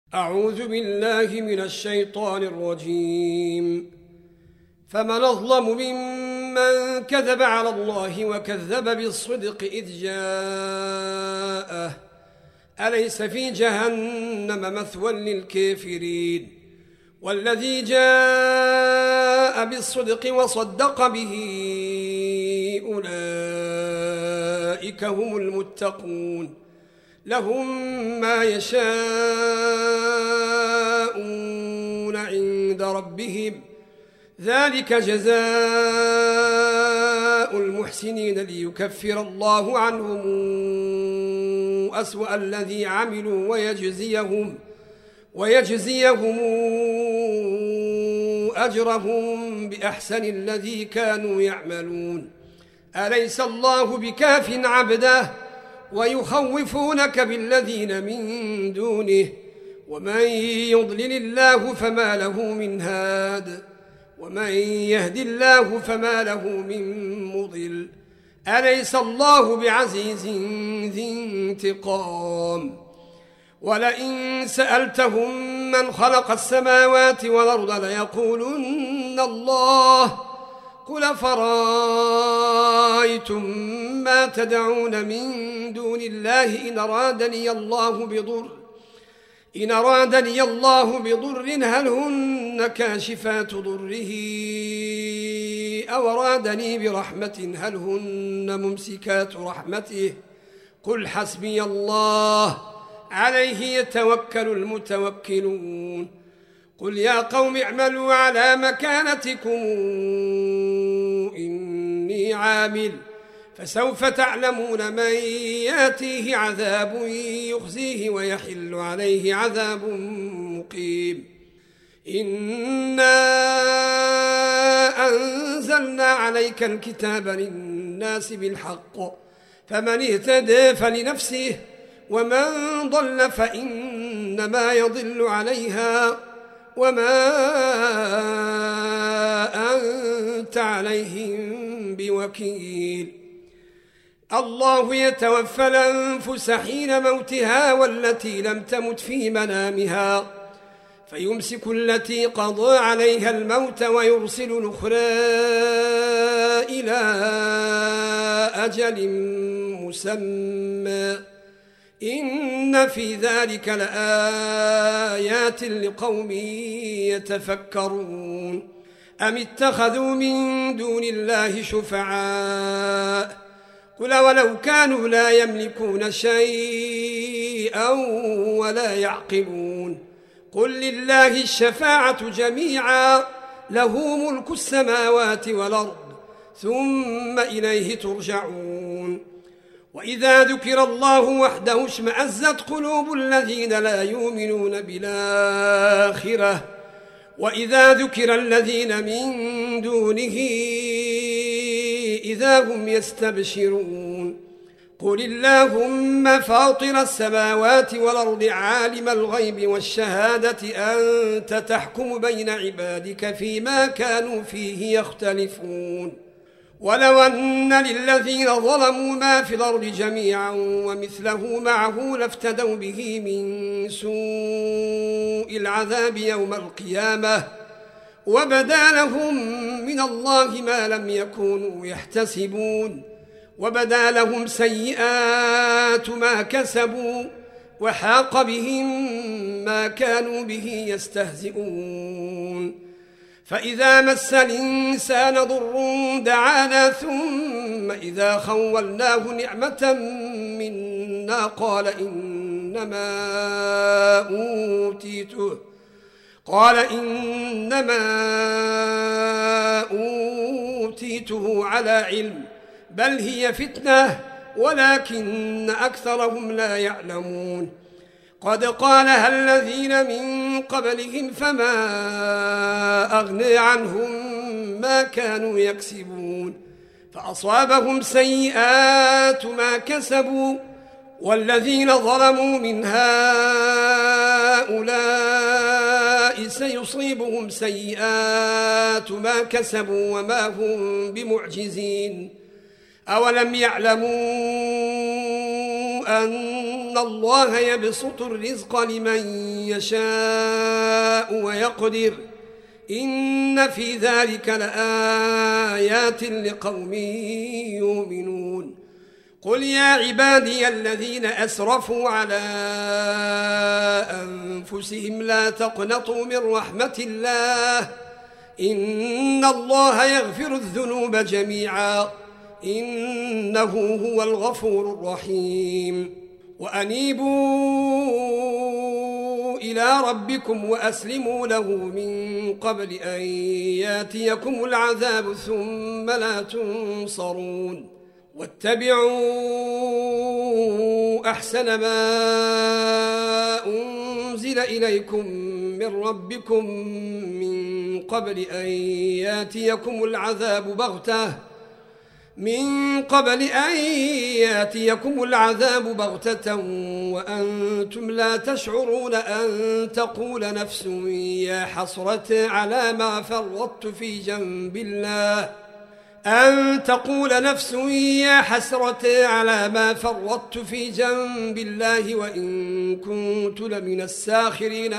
أعوذ بالله من الشيطان الرجيم. فمن أظلم ممن كذب على الله وكذب بالصدق إذ جاءه أليس في جهنم مثوى للكافرين والذي جاء بالصدق وصدق به أولئك هم المتقون لهم ما يشاءون عند ربهم ذلك جزاء المحسنين ليكفر الله عنهم أسوأ الذي عملوا ويجزيهم أجرهم بأحسن الذي كانوا يعملون. أليس الله بكاف عبده ويخوفونك بالذين من دونه ومن يضلل الله فما له من هاد ومن يهد الله فما له من مضل. أليس الله بعزيز ذي انتقام. ولئن سألتهم من خلق السماوات والأرض ليقولن الله قل فرأيتم ما تدعون من دون الله إن أرادني الله بضر هل هن كاشفات ضره أو أرادني برحمة هل هن ممسكات رحمته قل حسبي الله عليه يتوكل المتوكلون. قل يا قوم اعملوا على مكانتكم إني عامل فسوف تعلمون من ياتيه عذاب يخزيه ويحل عليه عذاب مقيم. إنا أنزلنا عليك الكتاب للناس بالحق فمن اهتدى فلنفسه ومن ضل فإنما يضل عليها وما أنت عليهم بوكيل. الله يتوفى الأنفس حين موتها والتي لم تمت في منامها فيمسك التي قضى عليها الموت ويرسل الأخرى إلى أجل مسمى إن في ذلك لآيات لقوم يتفكرون. أم اتخذوا من دون الله شفعاء قل ولو كانوا لا يملكون شيئا ولا يعقلون قل لله الشفاعة جميعا له ملك السماوات والأرض ثم إليه ترجعون. وإذا ذكر الله وحده اشمأزت قلوب الذين لا يؤمنون بالآخرة وإذا ذكر الذين من دونه إذا هم يستبشرون. قل اللهم فاطر السماوات والأرض عالم الغيب والشهادة أنت تحكم بين عبادك فيما كانوا فيه يختلفون. ولو أن للذين ظلموا ما في الأرض جميعا ومثله معه لافتدوا به من سوء العذاب يوم القيامة وبدا لهم من الله ما لم يكونوا يحتسبون وبدا لهم سيئات ما كسبوا وحاق بهم ما كانوا به يستهزئون. فإذا مس الإنسان ضر دعانا ثم إذا خولناه نعمة منا قال إنما أوتيته على علم بل هي فتنة ولكن أكثرهم لا يعلمون. قد قالها الذين من قبلهم فما أغنى عنهم ما كانوا يكسبون فأصابهم سيئات ما كسبوا والذين ظلموا من هؤلاء سيصيبهم سيئات ما كسبوا وما هم بمعجزين. أولم يعلموا أن الله يبسط الرزق لمن يشاء ويقدر إن في ذلك لآيات لقوم يؤمنون قل يا عبادي الذين أسرفوا على أنفسهم لا تقنطوا من رحمة الله إن الله يغفر الذنوب جميعا إنه هو الغفور الرحيم وأنيبوا إلى ربكم وأسلموا له من قبل أن ياتيكم العذاب ثم لا تنصرون واتبعوا أحسن ما أنزل إليكم من ربكم من قبل أن ياتيكم العذاب بغتة وأنتم لا تشعرون أن تقول نفس يا حسرة على ما فرطت في جنب الله وإن كنت لمن الساخرين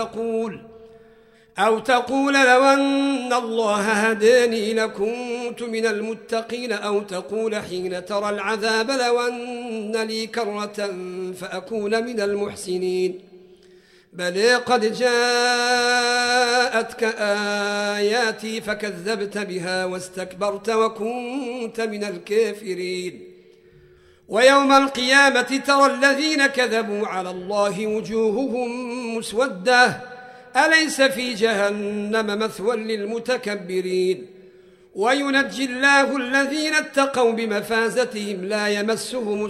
أو تقول لو أن الله هداني لكنت من المتقين أو تقول حين ترى العذاب لو أن لي كرة فأكون من المحسنين بل قد جاءتك آياتي فكذبت بها واستكبرت وكنت من الكافرين ويوم القيامة ترى الذين كذبوا على الله وجوههم مسودة أليس في جهنم مثوى للمتكبرين وينجي الله الذين اتقوا بمفازتهم لا يمسهم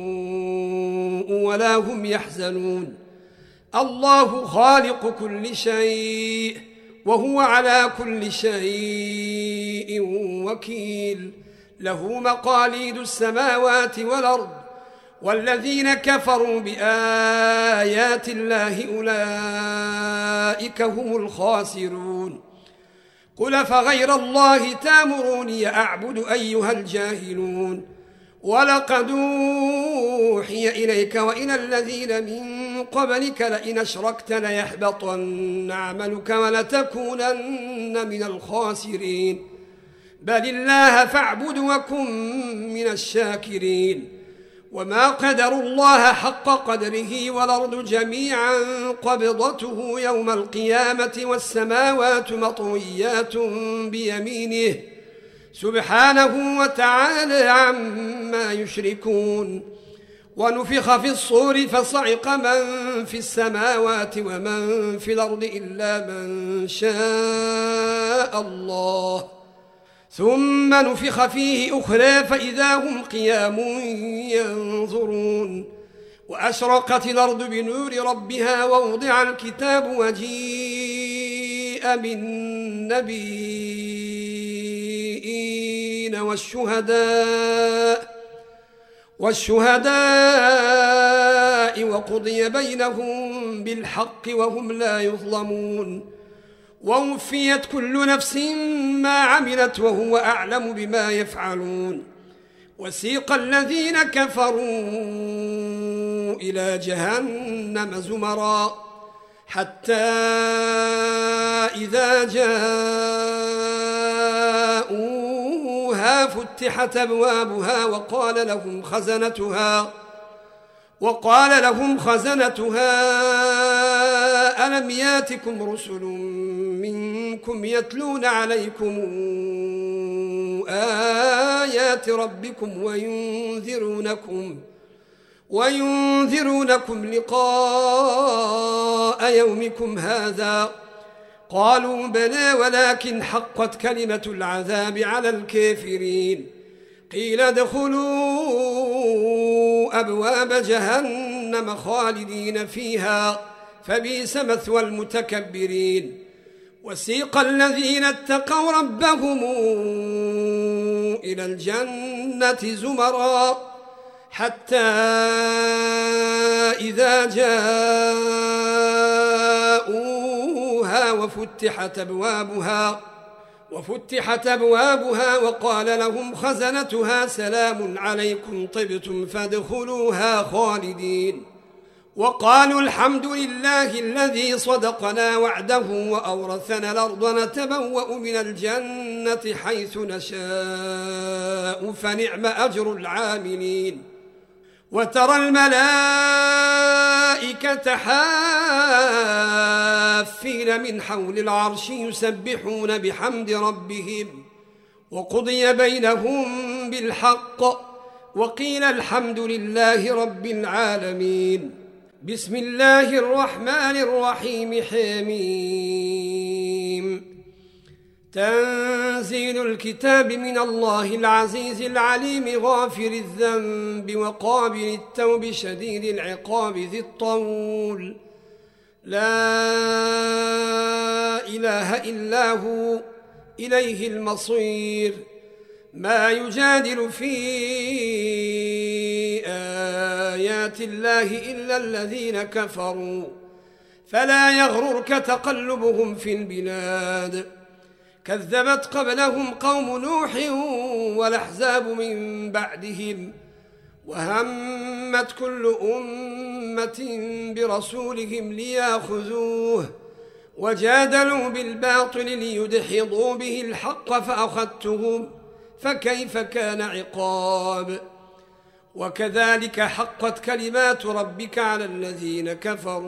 السوء ولا هم يحزنون الله خالق كل شيء وهو على كل شيء وكيل له مقاليد السماوات والأرض والذين كفروا بآيات الله أولئك هم الخاسرون قل فغير الله تامروني أعبد أيها الجاهلون ولقد أوحي إليك وإلى الذين من قبلك لئن أشركت ليحبطن عملك ولتكونن من الخاسرين بل الله فاعبد وكن من الشاكرين وما قدروا الله حق قدره والأرض جميعا قبضته يوم القيامة والسماوات مطويات بيمينه سبحانه وتعالى عما يشركون ونفخ في الصور فصعق من في السماوات ومن في الأرض إلا من شاء الله ثم نفخ فيه أخرى فإذا هم قيام ينظرون وأشرقت الأرض بنور ربها ووضع الكتاب وجيء بالنبيين والشهداء وقضي بينهم بالحق وهم لا يظلمون ووفيت كل نفس ما عملت وهو أعلم بما يفعلون وسيق الذين كفروا إلى جهنم زمرا حتى إذا جاءوها فتحت أبوابها وقال لهم خزنتها ألم ياتكم رسل منكم يتلون عليكم آيات ربكم وينذرونكم لقاء يومكم هذا قالوا بلى ولكن حقت كلمة العذاب على الكافرين قيل ادخلوا أبواب جهنم خالدين فيها فبئس مثوى المتكبرين وسيق الذين اتقوا ربهم إلى الجنة زمرا حتى إذا جاءوها وفتحت أبوابها وقال لهم خزنتها سلام عليكم طبتم فادخلوها خالدين وقالوا الحمد لله الذي صدقنا وعده وأورثنا الأرض نتبوأ من الجنة حيث نشاء فنعم أجر العاملين. وترى الملائكة حافين من حول العرش يسبحون بحمد ربهم وقضي بينهم بالحق وقيل الحمد لله رب العالمين. بسم الله الرحمن الرحيم. حميم. تنزيل الكتاب من الله العزيز العليم غافر الذنب وقابل التوب شديد العقاب ذي الطول لا إله إلا هو إليه المصير. ما يجادل في آيات الله إلا الذين كفروا فلا يغررك تقلبهم في البلاد. كذبت قبلهم قوم نوح والأحزاب من بعدهم وهمت كل أمة برسولهم ليأخذوه وجادلوا بالباطل ليدحضوا به الحق فأخذتهم فكيف كان عقاب. وكذلك حقت كلمات ربك على الذين كفروا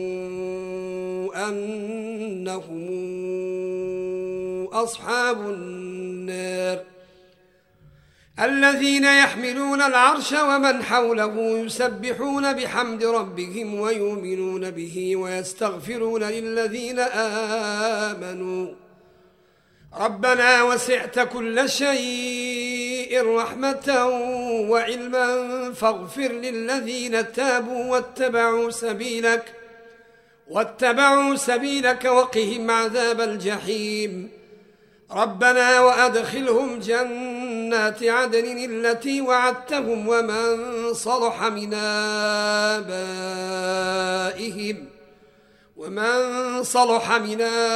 أنهم أصحاب النار الذين يحملون العرش ومن حوله يسبحون بحمد ربهم ويؤمنون به ويستغفرون للذين آمنوا ربنا وسعت كل شيء رحمة وعلما فاغفر للذين تابوا واتبعوا سبيلك وقهم عذاب الجحيم. ربنا وأدخلهم جنات عدن التي وعدتهم ومن صلح من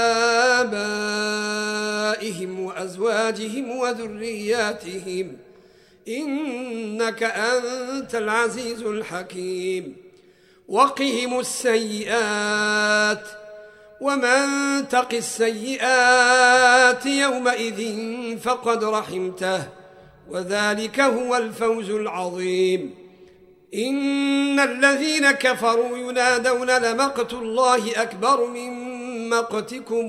آبائهم وأزواجهم وذرياتهم إنك أنت العزيز الحكيم. وقهم السيئات ومن تق السيئات يومئذ فقد رحمته وذلك هو الفوز العظيم. إن الذين كفروا ينادون لمقت الله أكبر من مقتكم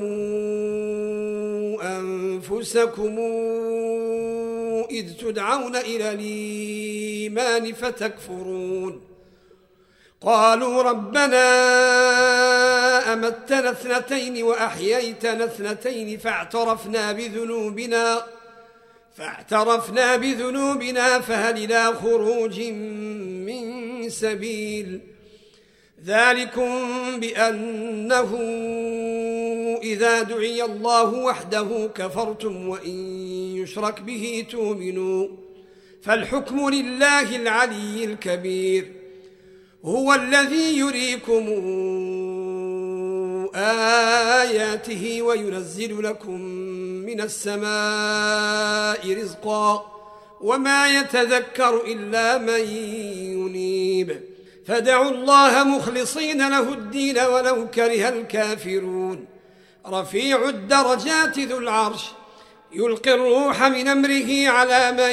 أنفسكم إذ تدعون إلى الإيمان فتكفرون. قالوا ربنا أمتنا اثنتين وأحييتنا اثنتين فاعترفنا بذنوبنا فهل إلى خروج من سبيل. ذلكم بأنه إذا دعي الله وحده كفرتم وإن يشرك به تؤمنوا فالحكم لله العلي الكبير. هو الذي يريكم آياته وينزل لكم من السماء رزقا وما يتذكر إلا من ينيب. فدعوا الله مخلصين له الدين ولو كره الكافرون. رفيع الدرجات ذو العرش يلقي الروح من أمره على من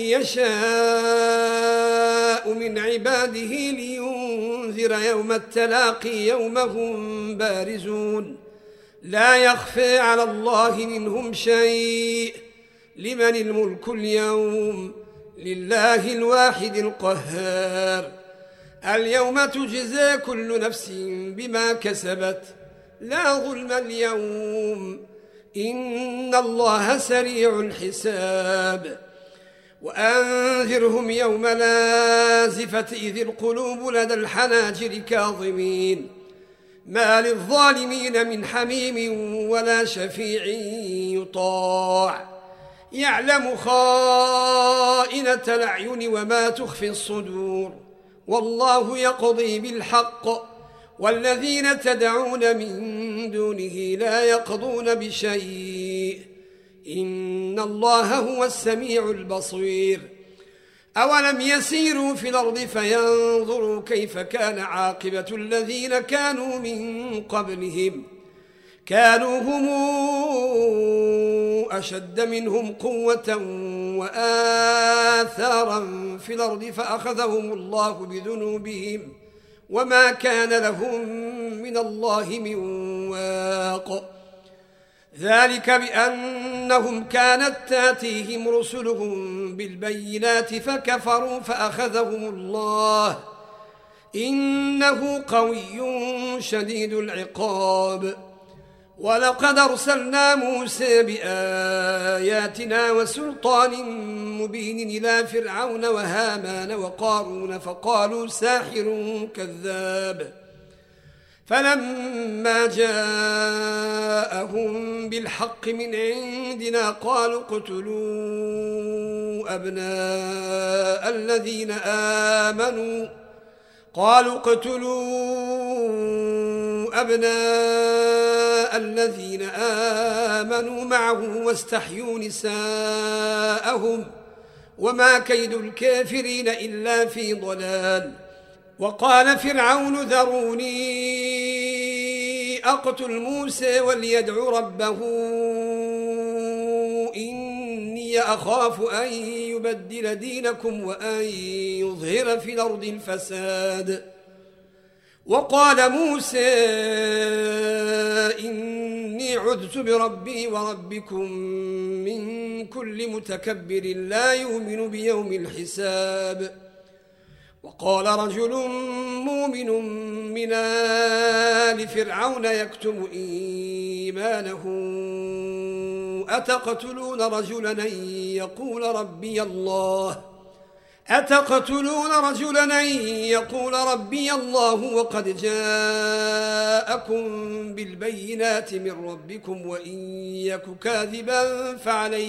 يشاء من عباده لينذر يوم التلاقي يوم هم بارزون لا يخفى على الله منهم شيء. لمن الملك اليوم؟ لله الواحد القهار. اليوم تجزى كل نفس بما كسبت لا ظلم اليوم إن الله سريع الحساب. وأنذرهم يوم لازفة إذ القلوب لدى الحناجر كاظمين ما للظالمين من حميم ولا شفيع يطاع. يعلم خائنة الأعين وما تخفي الصدور والله يقضي بالحق والذين تدعون من دونه لا يقضون بشيء إن الله هو السميع البصير. أولم يسيروا في الأرض فينظروا كيف كان عاقبة الذين كانوا من قبلهم كانوا هم أشد منهم قوة وآثارا في الأرض فأخذهم الله بذنوبهم وما كان لهم من الله من واق ذلك بأنهم كانت تاتيهم رسلهم بالبينات فكفروا فأخذهم الله إنه قوي شديد العقاب ولقد أرسلنا موسى بآياتنا وسلطان مبين إلى فرعون وهامان وقارون فقالوا ساحر كذاب فلما جاءهم بالحق من عندنا قالوا اقتلوا أبناء الذين آمنوا معه واستحيوا نساءهم وما كيد الكافرين إلا في ضلال وقال فرعون ذروني أقتل موسى وليدع ربه إني أخاف أن يبدل دينكم وأن يظهر في الأرض الفساد وقال موسى إني عذت بربي وربكم من كل متكبر لا يؤمن بيوم الحساب وقال رجل مؤمن من آل فرعون يكتم إيمانه أتقتلون رجلا أن يقول ربي الله وقد جاءكم بالبينات من ربكم وإن يك كاذبا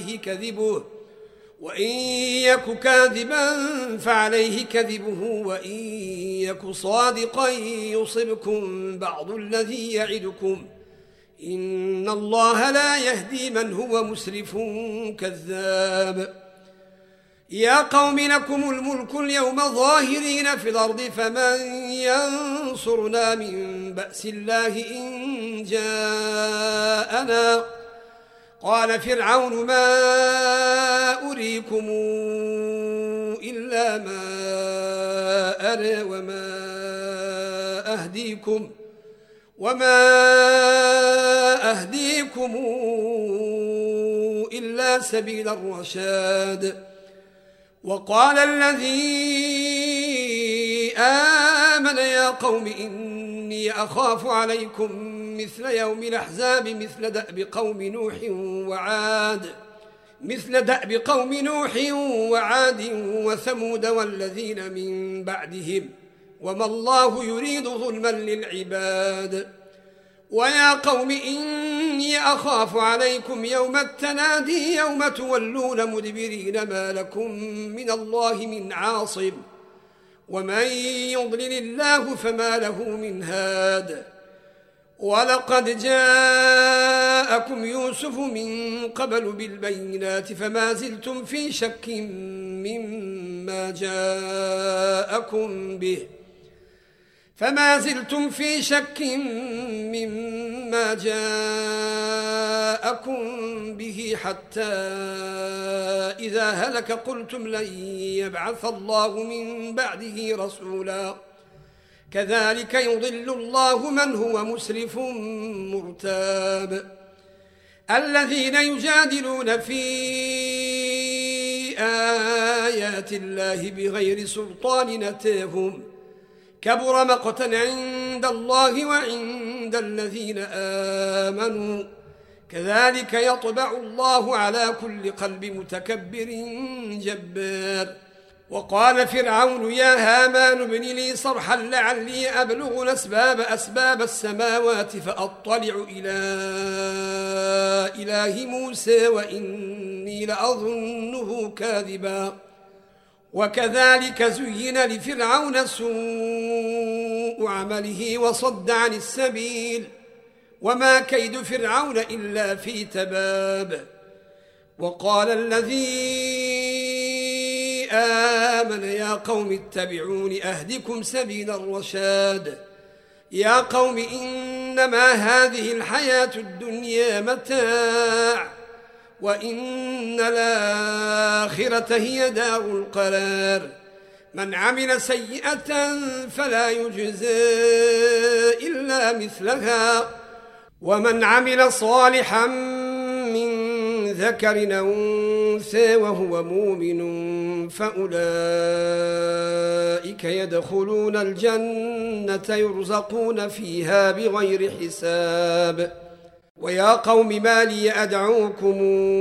فعليه كذبه وإن يك صادقا يصبكم بعض الذي يعدكم إن الله لا يهدي من هو مسرف كذاب يا قوم لكم الملك اليوم ظاهرين في الأرض فمن ينصرنا من بأس الله إن جاءنا قال فرعون ما أريكم إلا ما أرى وما أهديكم إلا سبيل الرشاد وقال الذي آمن يا قوم إني أخاف عليكم مثل يوم الأحزاب مثل دأب قوم نوح وعاد وثمود والذين من بعدهم وما الله يريد ظلما للعباد ويا قوم إني أخاف عليكم يوم التنادي يوم تولون مدبرين ما لكم من الله من عاصم ومن يضلل الله فما له من هاد ولقد جاءكم يوسف من قبل بالبينات فما زلتم في شك مما جاءكم به حتى إذا هلك قلتم لن يبعث الله من بعده رسولا كذلك يضل الله من هو مسرف مرتاب الذين يجادلون في آيات الله بغير سلطان أتاهم كبر مقتا عند الله وعند الذين آمنوا كذلك يطبع الله على كل قلب متكبر جبار وقال فرعون يا هامان ابن لي صرحا لعلي أبلغ أسباب السماوات فأطلع إلى إله موسى وإني لأظنه كاذبا وكذلك زين لفرعون سوء عمله وصد عن السبيل وما كيد فرعون إلا في تباب وقال الذي آمن يا قوم اتبعون أهدكم سبيل الرشاد يا قوم إنما هذه الحياة الدنيا متاع وإن الآخرة هي دار القرار من عمل سيئة فلا يجزى إلا مثلها ومن عمل صالحا من ذكر أو أنثى وهو مؤمن فأولئك يدخلون الجنة يرزقون فيها بغير حساب ويا قوم ما لي أدعوكم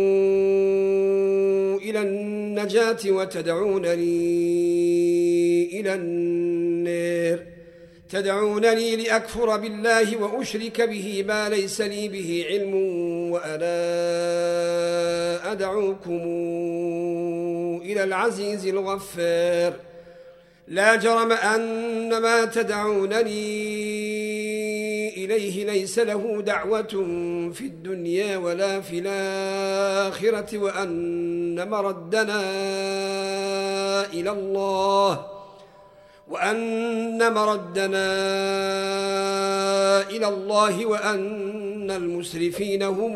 إلى النجاة وتدعونني إلى النار تدعونني لأكفر بالله وأشرك به ما ليس لي به علم وأنا أدعوكم إلى العزيز الغفار لا جرم أن ما تدعونني إليه ليس له دعوة في الدنيا ولا في الآخرة وأن مردنا إلى الله وأن المسرفين هم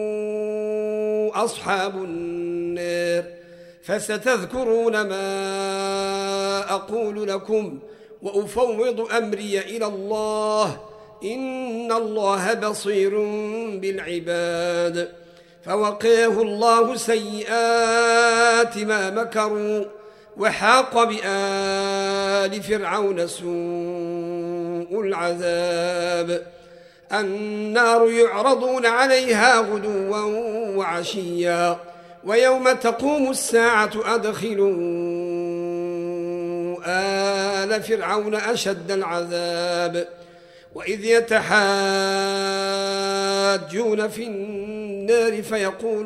أصحاب النار فستذكرون ما أقول لكم وأفوض أمري إلى الله إن الله بصير بالعباد فوقاه الله سيئات ما مكروا وحاق بآل فرعون سوء العذاب النار يعرضون عليها غدوا وعشيا ويوم تقوم الساعة أدخلوا آل فرعون أشد العذاب وإذ يتحاجون في النار فيقول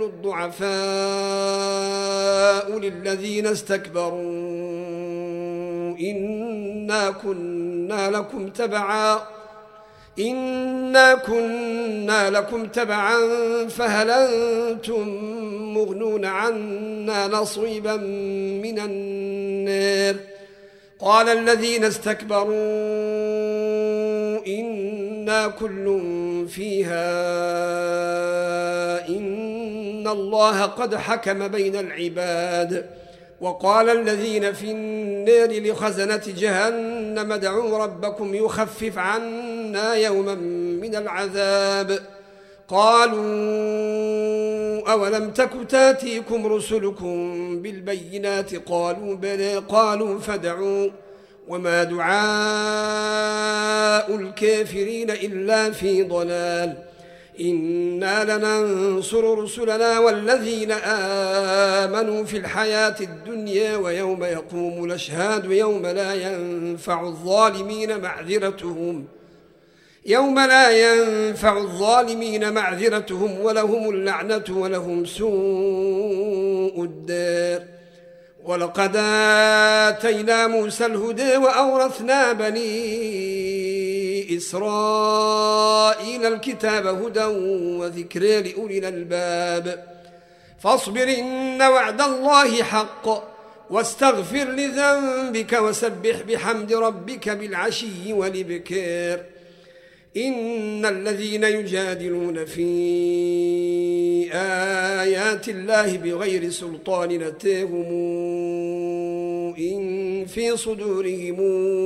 الضعفاء للذين استكبروا إنا كنا لكم تبعا فهل أنتم مغنون عنا نصيبا من النار قال الذين استكبروا إنا كل فيها إن الله قد حكم بين العباد وقال الذين في النار لخزنة جهنم ادعوا ربكم يخفف عنا يوما من العذاب قالوا أولم تك تاتيكم رسلكم بالبينات قالوا بلى قالوا فادعوا وما دعاء الكافرين إلا في ضلال إنا لننصر رسلنا والذين آمنوا في الحياة الدنيا ويوم يقوم الأشهاد يوم لا ينفع الظالمين معذرتهم ولهم اللعنة ولهم سوء الدار ولقد آتينا موسى الهدى وأورثنا بني إسرائيل الكتاب هدى وذكرى لأولي الألباب فاصبر إن وعد الله حق واستغفر لذنبك وسبح بحمد ربك بالعشي والإبكار إن الذين يجادلون في آيات الله بغير سلطان أتاهم إن في صدورهم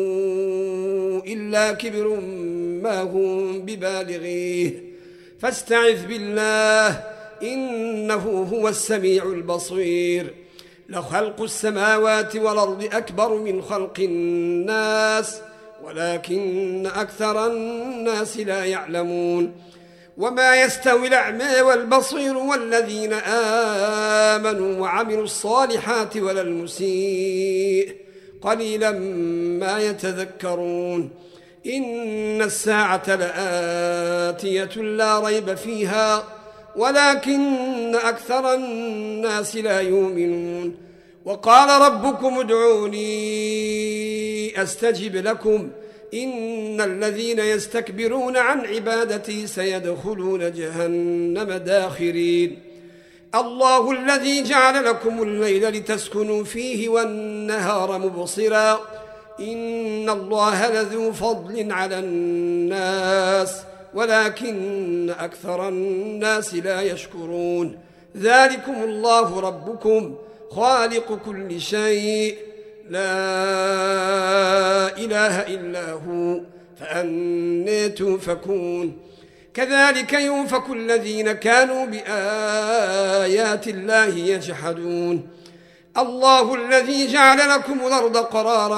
إلا كبر ما هم ببالغيه فاستعذ بالله إنه هو السميع البصير لخلق السماوات والأرض أكبر من خلق الناس ولكن أكثر الناس لا يعلمون وما يستوي الأعمى والبصير والذين آمنوا وعملوا الصالحات ولا المسيء قليلا ما يتذكرون إن الساعة لآتية لا ريب فيها ولكن أكثر الناس لا يؤمنون وقال ربكم ادعوني أستجب لكم إن الذين يستكبرون عن عبادتي سيدخلون جهنم داخرين الله الذي جعل لكم الليل لتسكنوا فيه والنهار مبصرا إن الله لذو فضل على الناس ولكن أكثر الناس لا يشكرون ذلكم الله ربكم خالق كل شيء لا إله إلا هو فأنى تؤفكون كذلك يؤفك الذين كانوا بآيات الله يجحدون الله الذي جعل لكم الأرض قرارا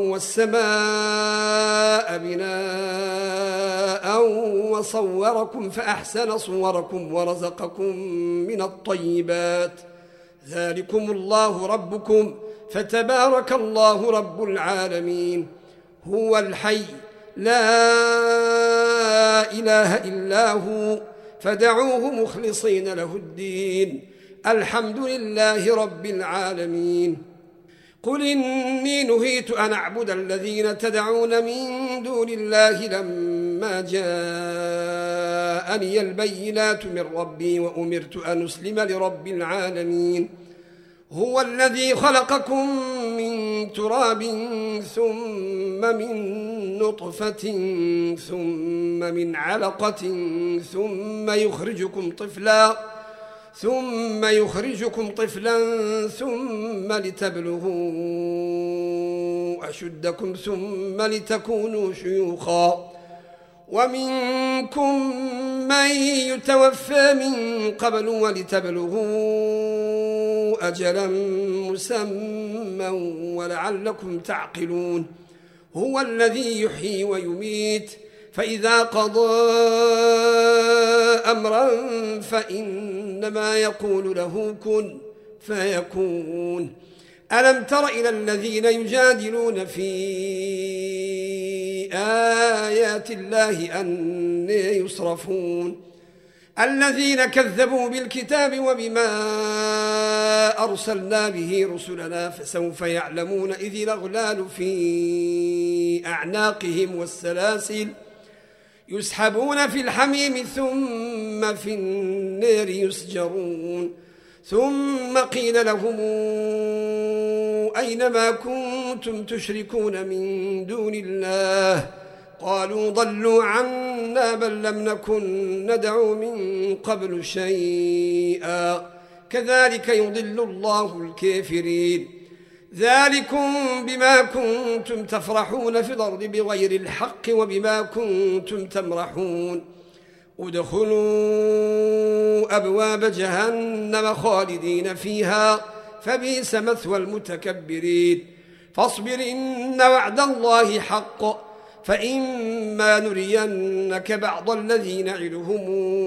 والسماء بناء وصوركم فأحسن صوركم ورزقكم من الطيبات ذلكم الله ربكم فتبارك الله رب العالمين هو الحي لا إله إلا هو فدعوه مخلصين له الدين الحمد لله رب العالمين قل إني نهيت أن أعبد الذين تدعون من دون الله لما جاءني البينات من ربي وأمرت أن أسلم لرب العالمين هو الذي خلقكم من تراب ثم من نطفة ثم من علقة ثم يخرجكم طفلا ثم لتبلغوا أشدكم ثم لتكونوا شيوخا ومنكم من يتوفى من قبل ولتبلغوا أجلا مسمى ولعلكم تعقلون هو الذي يحيي ويميت فإذا قضى أمرا فإنما يقول له كن فيكون ألم تر إلى الذين يجادلون في آيات الله أن يصرفون الذين كذبوا بالكتاب وبما أرسلنا به رسلنا فسوف يعلمون إذ الأغلال في أعناقهم والسلاسل يسحبون في الحميم ثم في النار يسجرون ثم قيل لهم أين ما كنتم تشركون من دون الله قالوا ضلوا عنا بل لم نكن ندعو من قبل شيئا كذلك يضل الله الكافرين ذلكم بما كنتم تفرحون في الأرض بغير الحق وبما كنتم تمرحون ادخلوا أبواب جهنم خالدين فيها فبئس مثوى المتكبرين فاصبر إن وعد الله حق فإما نرينك بعض الذي نعدهم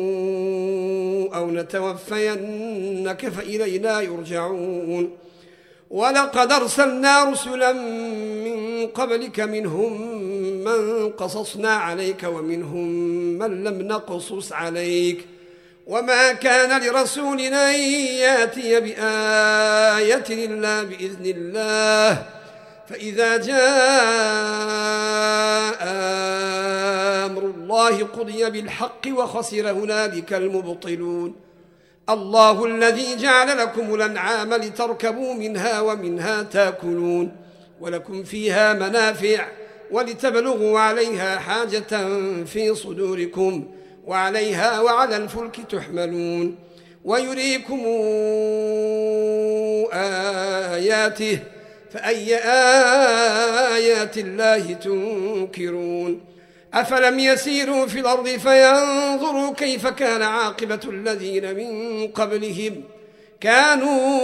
أو نتوفينك فإلينا يرجعون ولقد أرسلنا رسلا من قبلك منهم من قصصنا عليك ومنهم من لم نقصص عليك وما كان لرسول أن يأتي بآية إلا بإذن الله فإذا جاء أمر الله قضي بالحق وخسر هنالك المبطلون الله الذي جعل لكم الأنعام لتركبوا منها ومنها تأكلون ولكم فيها منافع ولتبلغوا عليها حاجة في صدوركم وعليها وعلى الفلك تحملون ويريكم آياته فأي آيات الله تنكرون أفلم يسيروا في الأرض فينظروا كيف كان عاقبة الذين من قبلهم كانوا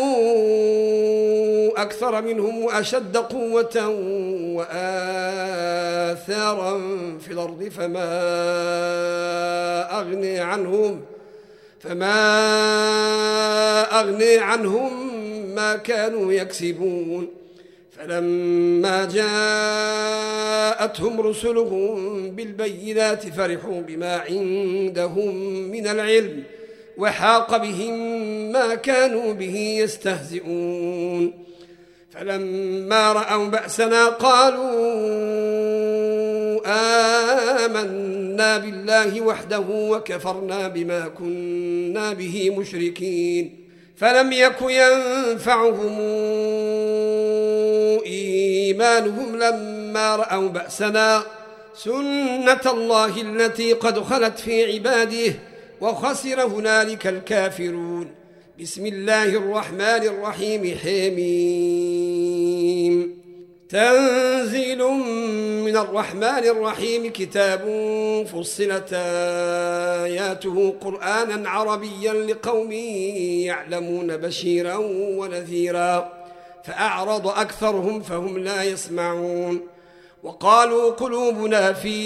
أكثر منهم وأشد قوة وآثارا في الأرض فما أغني عنهم ما كانوا يكسبون فلما جاءتهم رسلهم بالبينات فرحوا بما عندهم من العلم وحاق بهم ما كانوا به يستهزئون فلما رأوا بأسنا قالوا آمنا بالله وحده وكفرنا بما كنا به مشركين فلم يك ينفعهم إيمانهم لما رأوا بأسنا سنة الله التي قد خلت في عباده وخسر هنالك الكافرون. بسم الله الرحمن الرحيم حميم تنزيل من الرحمن الرحيم كتاب فصلت آياته قرآنا عربيا لقوم يعلمون بشيرا ونذيرا فأعرض أكثرهم فهم لا يسمعون وقالوا قلوبنا في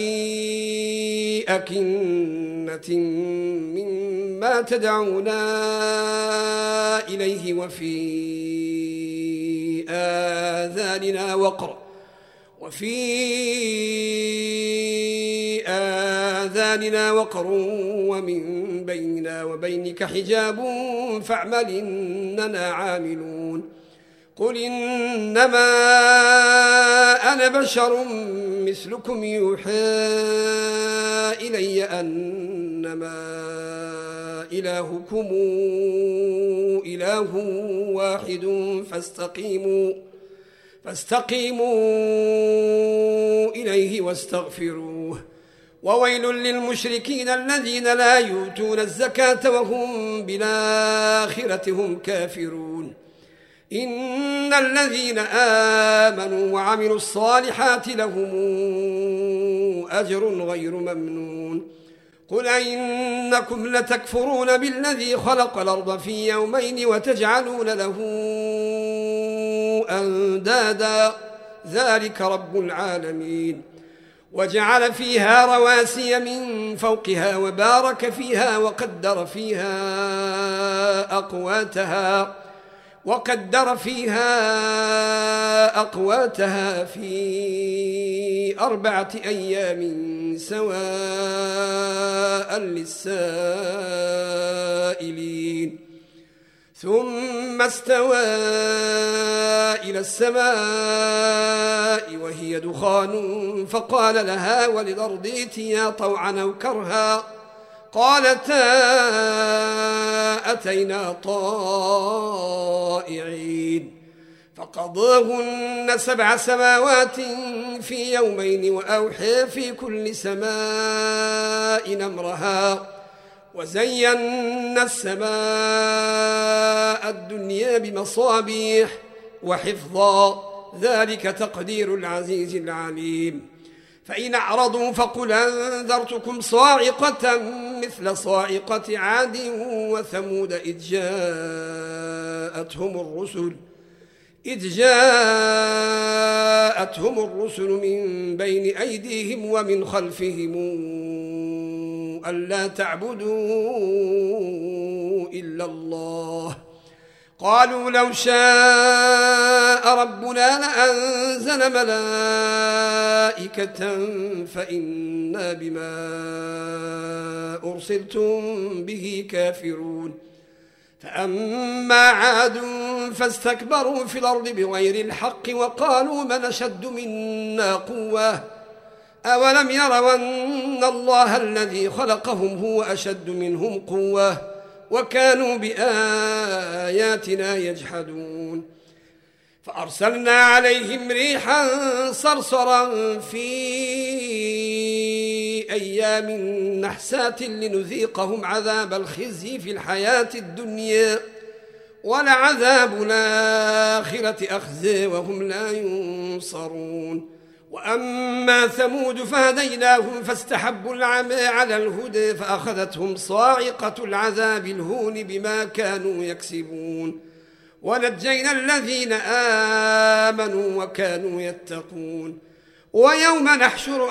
أكنة مما تدعونا إليه وفي آذاننا وقر ومن بيننا وبينك حجاب فاعمل إننا عاملون. قل إنما أنا بشر مثلكم يوحى إلي أنما إلهكم إله واحد فاستقيموا إليه واستغفروه. وويل للمشركين الذين لا يؤتون الزكاة وهم بالآخرة هم كافرون. إن الذين آمنوا وعملوا الصالحات لهم أجر غير ممنون. قل أئنكم لتكفرون بالذي خلق الأرض في يومين وتجعلون له أندادا ذلك رب العالمين. وجعل فيها رواسي من فوقها وبارك فيها وقدر فيها أقواتها في 4 أيام سواء للسائلين. ثم استوى إلى السماء وهي دخان فقال لها وللأرض ائتيا طوعا أو كرها قالتا أتينا طائعين. فقضاهن 7 سماوات في يومين وأوحى في كل سماء أمرها وزينا السماء الدنيا بمصابيح وحفظا ذلك تقدير العزيز العليم. فإن أعرضوا فقل أنذرتكم صاعقة مثل صاعقة عاد وثمود إذ جاءتهم الرسل من بين أيديهم ومن خلفهم ألا تعبدوا إلا الله قالوا لو شاء ربنا لأنزل ملائكة فإنا بما أرسلتم به كافرون. فأما عاد فاستكبروا في الأرض بغير الحق وقالوا من أشد منا قوة أولم يروا أن الله الذي خلقهم هو أشد منهم قوة وكانوا بآياتنا يجحدون. فأرسلنا عليهم ريحا صرصرا في أيام نحسات لنذيقهم عذاب الخزي في الحياة الدنيا ولعذاب الآخرة أخزي وهم لا ينصرون. وأما ثمود فهديناهم فاستحبوا العمى على الهدى فأخذتهم صاعقة العذاب الهون بما كانوا يكسبون. ونجينا الذين آمنوا وكانوا يتقون. ويوم نحشر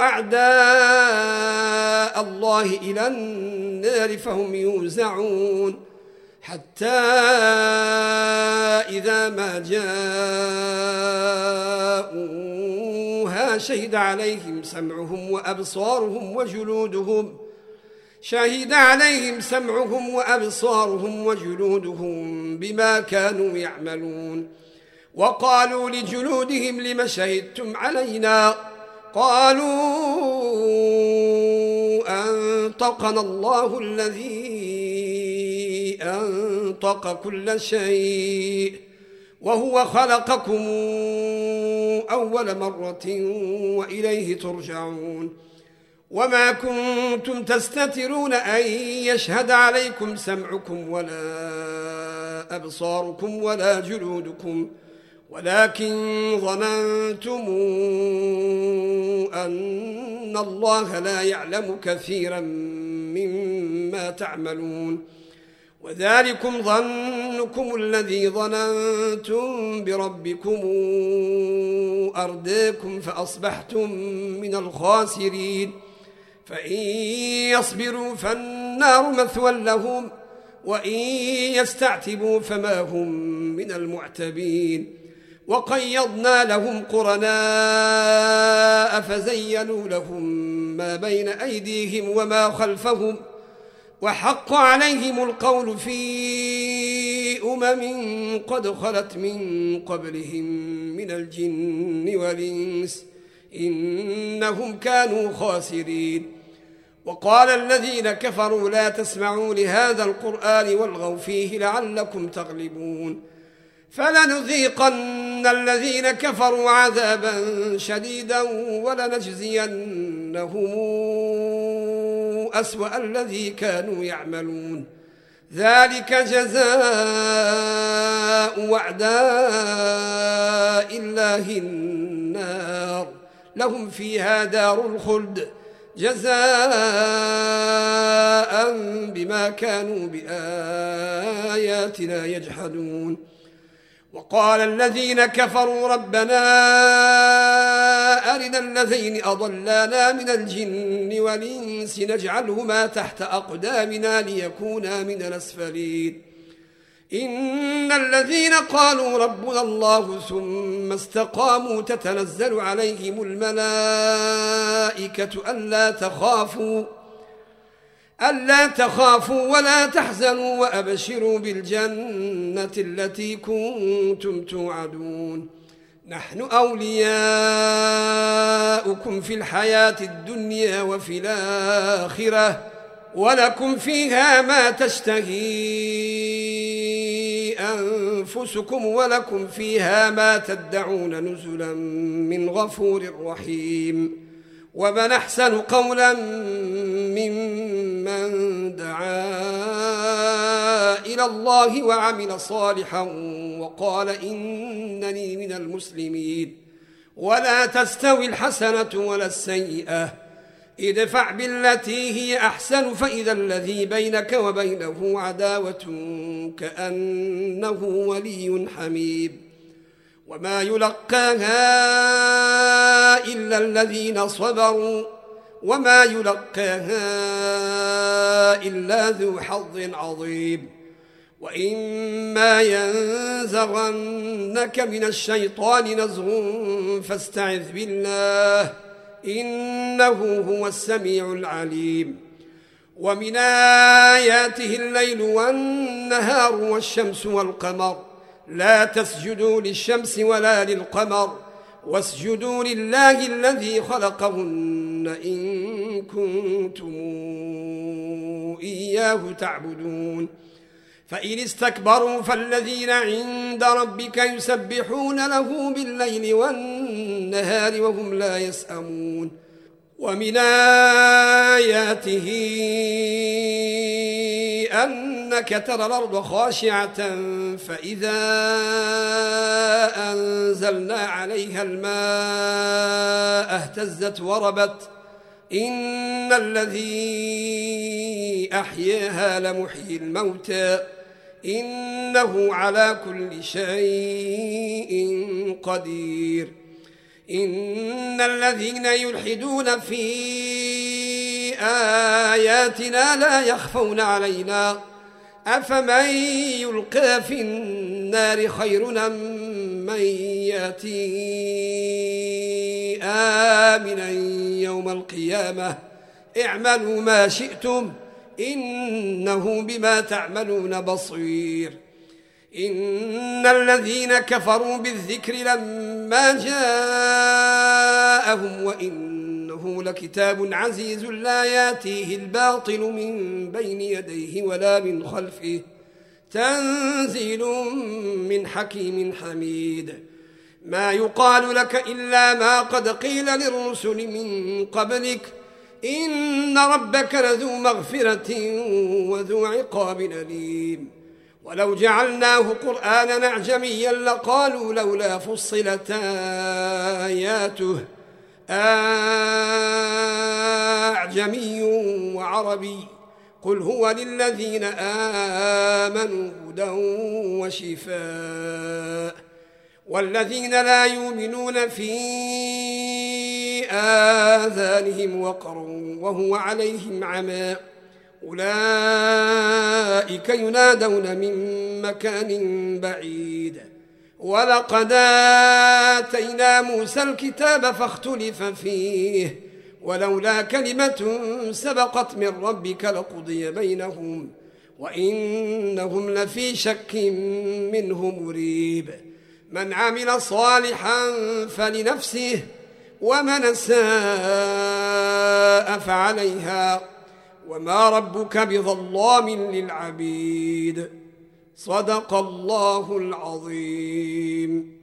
أعداء الله إلى النار فهم يوزعون حتى إذا ما جاءوها شهد عليهم سمعهم وأبصارهم وجلودهم بما كانوا يعملون. وقالوا لجلودهم لم شهدتم علينا قالوا أنطقنا الله الذي أنطق أنطق كل شيء وهو خلقكم أول مرة وإليه ترجعون وما كنتم تستترون أن يشهد عليكم سمعكم ولا أبصاركم ولا جلودكم ولكن ظننتم أن الله لا يعلم كثيرا مما تعملون وذلكم ظنكم الذي ظننتم بربكم أرداكم فأصبحتم من الخاسرين فإن يصبروا فالنار مثوى لهم وإن يستعتبوا فما هم من المعتبين وقيضنا لهم قرناء فزينوا لهم ما بين أيديهم وما خلفهم وحق عليهم القول في قد خلت من قبلهم من الجن والإنس إنهم كانوا خاسرين وقال الذين كفروا لا تسمعوا لهذا القرآن والغوا فيه لعلكم تغلبون فلنذيقن الذين كفروا عذابا شديدا ولنجزينهم أسوأ الذي كانوا يعملون ذلك جزاء أعداء الله النار لهم فيها دار الخلد جزاء بما كانوا بآياتنا يجحدون وقال الذين كفروا ربنا أرنا الذين أضلانا من الجن والإنس نجعلهما تحت أقدامنا ليكونا من الأسفلين إن الذين قالوا ربنا الله ثم استقاموا تتنزل عليهم الملائكة ألا تخافوا ولا تحزنوا وأبشروا بالجنة التي كنتم توعدون نحن أولياؤكم في الحياة الدنيا وفي الآخرة ولكم فيها ما تشتهي أنفسكم ولكم فيها ما تدعون نزلا من غفور رحيم ومن أحسن قولا ممن دعا إلى الله وعمل صالحا وقال إنني من المسلمين ولا تستوي الحسنة ولا السيئة ادفع بالتي هي أحسن فإذا الذي بينك وبينه عداوة كأنه ولي حميم وما يلقاها إلا الذين صبروا وما يلقاها إلا ذو حظ عظيم وإما ينزغنك من الشيطان نزغ فاستعذ بالله إنه هو السميع العليم ومن آياته الليل والنهار والشمس والقمر لا تسجدوا للشمس ولا للقمر واسجدوا لله الذي خلقهن إن كنتم إياه تعبدون فإن استكبروا فالذين عند ربك يسبحون له بالليل والنهار وهم لا يسأمون ومن آياته أنك ترى الأرض خاشعة فإذا أنزلنا عليها الماء اهتزت وربت إن الذي أحياها لمحيي الموتى إنه على كل شيء قدير إن الذين يلحدون في آياتنا لا يخفون علينا أفمن يلقى في النار خير أم من يأتي آمنا يوم القيامة اعملوا ما شئتم إنه بما تعملون بصير إن الذين كفروا بالذكر لما جاءهم وإنه لكتاب عزيز لا ياتيه الباطل من بين يديه ولا من خلفه تنزيل من حكيم حميد ما يقال لك إلا ما قد قيل للرسل من قبلك إن ربك لذو مغفرة وذو عقاب أليم ولو جعلناه قرآنا أعجميا لقالوا لولا فصلت آياته أعجمي وعربي قل هو للذين آمنوا هدى وشفاء والذين لا يؤمنون في آذانهم وقر وهو عليهم عمى أولئك ينادون من مكان بعيد ولقد آتينا موسى الكتاب فاختلف فيه ولولا كلمة سبقت من ربك لقضي بينهم وإنهم لفي شك منه مريب من عمل صالحا فلنفسه ومن ساء فعليها وما ربك بظلام للعبيد صدق الله العظيم.